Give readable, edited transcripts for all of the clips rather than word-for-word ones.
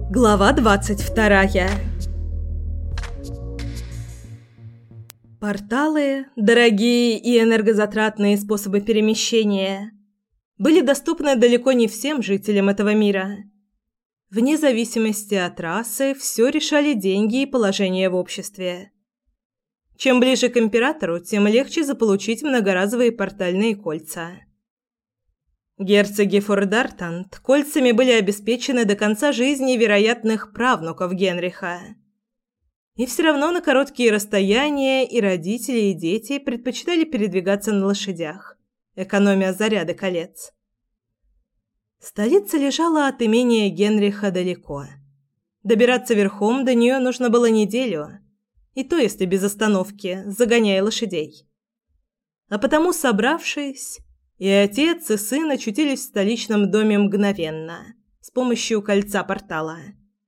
Глава 22. Порталы, дорогие и энергозатратные способы перемещения, были доступны далеко не всем жителям этого мира. Вне зависимости от расы, все решали деньги и положение в обществе. Чем ближе к императору, тем легче заполучить многоразовые портальные кольца. Герцоги Фордартант кольцами были обеспечены до конца жизни вероятных правнуков Генриха. И все равно на короткие расстояния и родители, и дети предпочитали передвигаться на лошадях, экономя заряды колец. Столица лежала от имения Генриха далеко. Добираться верхом до нее нужно было неделю, и то если без остановки, загоняя лошадей. А потому, собравшись, и отец, и сын очутились в столичном доме мгновенно, с помощью кольца портала.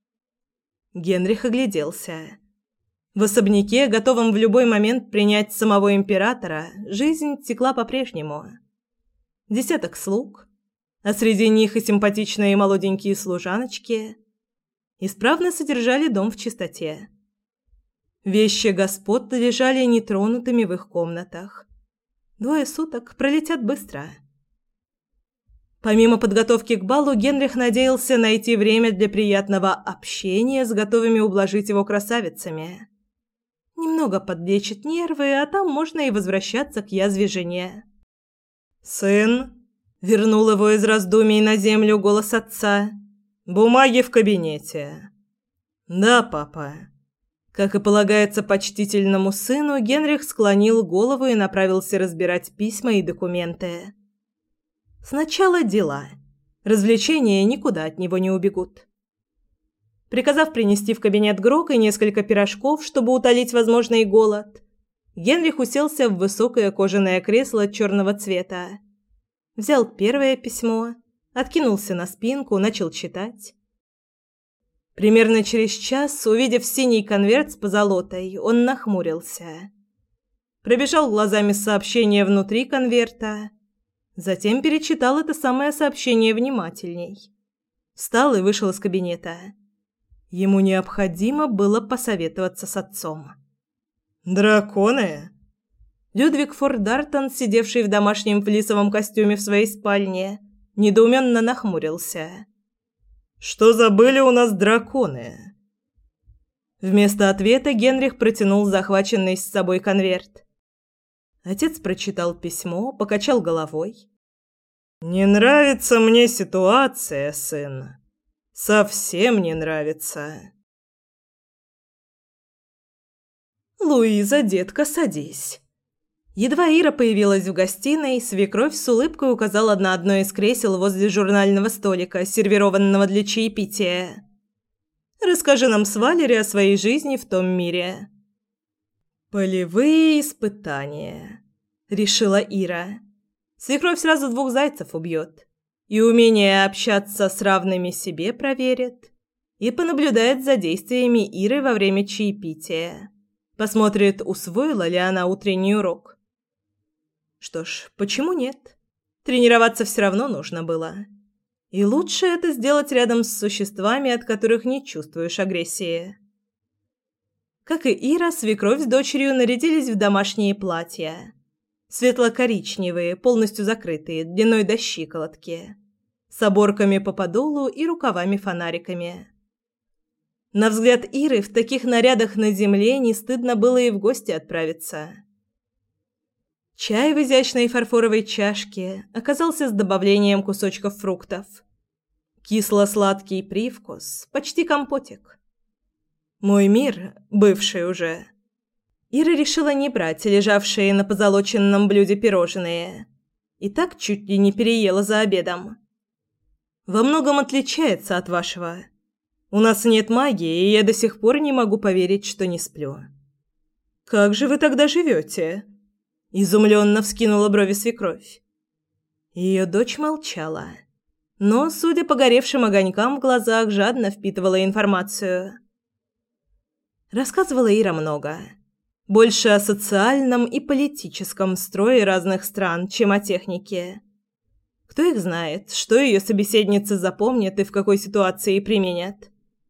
Генрих огляделся. В особняке, готовом в любой момент принять самого императора, жизнь текла по-прежнему. Десяток слуг, а среди них и симпатичные молоденькие служаночки, исправно содержали дом в чистоте. Вещи господ лежали нетронутыми в их комнатах. 2 суток пролетят быстро. Помимо подготовки к балу, Генрих надеялся найти время для приятного общения с готовыми ублажить его красавицами. Немного подлечит нервы, а там можно и возвращаться к язве жене. «Сын!» — вернул его из раздумий на землю голос отца. «Бумаги в кабинете». «Да, папа». Как и полагается почтительному сыну, Генрих склонил голову и направился разбирать письма и документы. Сначала дела. Развлечения никуда от него не убегут. Приказав принести в кабинет грог и несколько пирожков, чтобы утолить возможный голод, Генрих уселся в высокое кожаное кресло черного цвета. Взял первое письмо, откинулся на спинку, начал читать. Примерно через час, увидев синий конверт с позолотой, он нахмурился. Пробежал глазами сообщение внутри конверта, затем перечитал это самое сообщение внимательней. Встал и вышел из кабинета. Ему необходимо было посоветоваться с отцом. «Драконы?» Людвиг Фордартан, сидевший в домашнем флисовом костюме в своей спальне, недоуменно нахмурился. «Что забыли у нас драконы?» Вместо ответа Генрих протянул захваченный с собой конверт. Отец прочитал письмо, покачал головой. «Не нравится мне ситуация, сын. Совсем не нравится». «Луиза, детка, садись». Едва Ира появилась в гостиной, свекровь с улыбкой указала на одно из кресел возле журнального столика, сервированного для чаепития. «Расскажи нам с Валери о своей жизни в том мире». «Полевые испытания», — решила Ира. Свекровь сразу 2 зайцев убьет. И умение общаться с равными себе проверит, и понаблюдает за действиями Иры во время чаепития. Посмотрит, усвоила ли она утренний урок. Что ж, почему нет? Тренироваться все равно нужно было. И лучше это сделать рядом с существами, от которых не чувствуешь агрессии. Как и Ира, свекровь с дочерью нарядились в домашние платья. Светло-коричневые, полностью закрытые, длиной до щиколотки. С оборками по подолу и рукавами-фонариками. На взгляд Иры, в таких нарядах на земле не стыдно было и в гости отправиться. Чай в изящной фарфоровой чашке оказался с добавлением кусочков фруктов. Кисло-сладкий привкус, почти компотик. «Мой мир», бывший уже. Ира решила не брать лежавшие на позолоченном блюде пирожные. И так чуть ли не переела за обедом. «Во многом отличается от вашего. У нас нет магии, и я до сих пор не могу поверить, что не сплю». «Как же вы тогда живете?» Изумленно вскинула брови свекровь. Ее дочь молчала, но, судя по горевшим огонькам в глазах, жадно впитывала информацию. Рассказывала Ира много. Больше о социальном и политическом строе разных стран, чем о технике. Кто их знает, что ее собеседницы запомнят и в какой ситуации применят.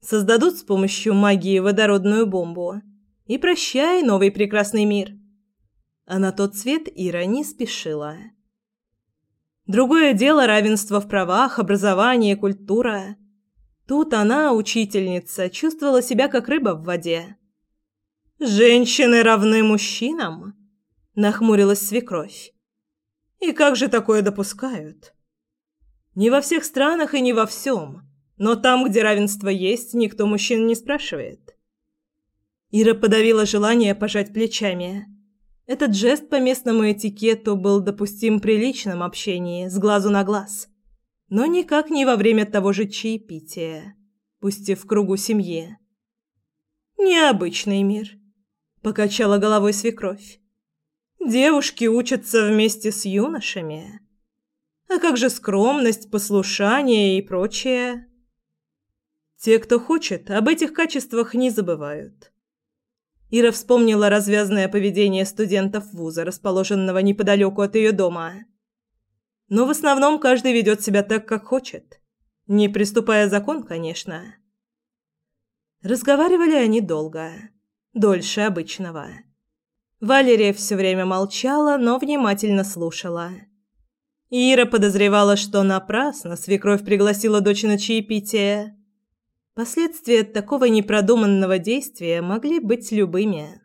Создадут с помощью магии водородную бомбу. И прощай, новый прекрасный мир. А на тот свет Ира не спешила. Другое дело равенство в правах, образование, культура. Тут она, учительница, чувствовала себя как рыба в воде. «Женщины равны мужчинам?» – нахмурилась свекровь. «И как же такое допускают?» «Не во всех странах и не во всем, но там, где равенство есть, никто мужчин не спрашивает». Ира подавила желание пожать плечами. Этот жест по местному этикету был допустим при личном общении, с глазу на глаз, но никак не во время того же чаепития, пусть и в кругу семьи. «Необычный мир», — покачала головой свекровь. «Девушки учатся вместе с юношами. А как же скромность, послушание и прочее?» «Те, кто хочет, об этих качествах не забывают». Ира вспомнила развязное поведение студентов вуза, расположенного неподалеку от ее дома. Но в основном каждый ведет себя так, как хочет, не приступая закон, конечно. Разговаривали они долго, дольше обычного. Валерия все время молчала, но внимательно слушала. Ира подозревала, что напрасно свекровь пригласила дочь на чаепитие. Последствия такого непродуманного действия могли быть любыми.